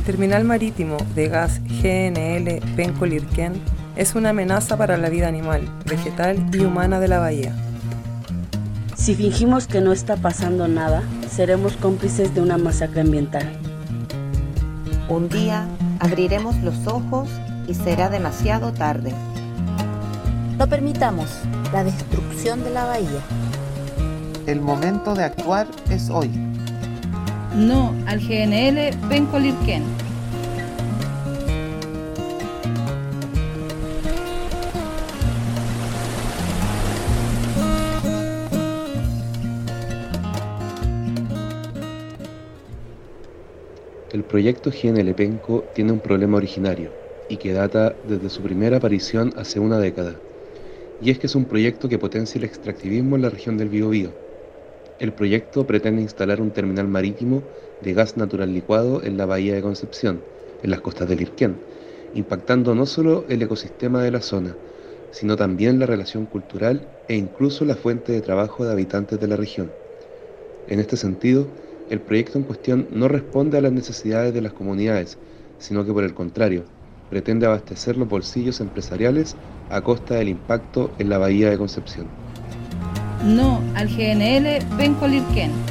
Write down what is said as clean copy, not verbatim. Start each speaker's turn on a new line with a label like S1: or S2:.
S1: El terminal marítimo de gas GNL Penco-Lirquén es una amenaza para la vida animal, vegetal y humana de la bahía.
S2: Si fingimos que no está pasando nada, seremos cómplices de una masacre ambiental.
S3: Un día abriremos los ojos y será demasiado tarde.
S4: No permitamos la destrucción de la bahía.
S5: El momento de actuar es hoy.
S6: No al GNL Penco-Lirquén.
S7: El proyecto GNL Penco tiene un problema originario y que data desde su primera aparición hace una década. Y es que es un proyecto que potencia el extractivismo en la región del Biobío. El proyecto pretende instalar un terminal marítimo de gas natural licuado en la bahía de Concepción, en las costas de Lirquén, impactando no solo el ecosistema de la zona, sino también la relación cultural e incluso la fuente de trabajo de habitantes de la región. En este sentido, el proyecto en cuestión no responde a las necesidades de las comunidades, sino que por el contrario, pretende abastecer los bolsillos empresariales a costa del impacto en la bahía de Concepción.
S6: No al GNL Penco-Lirquén.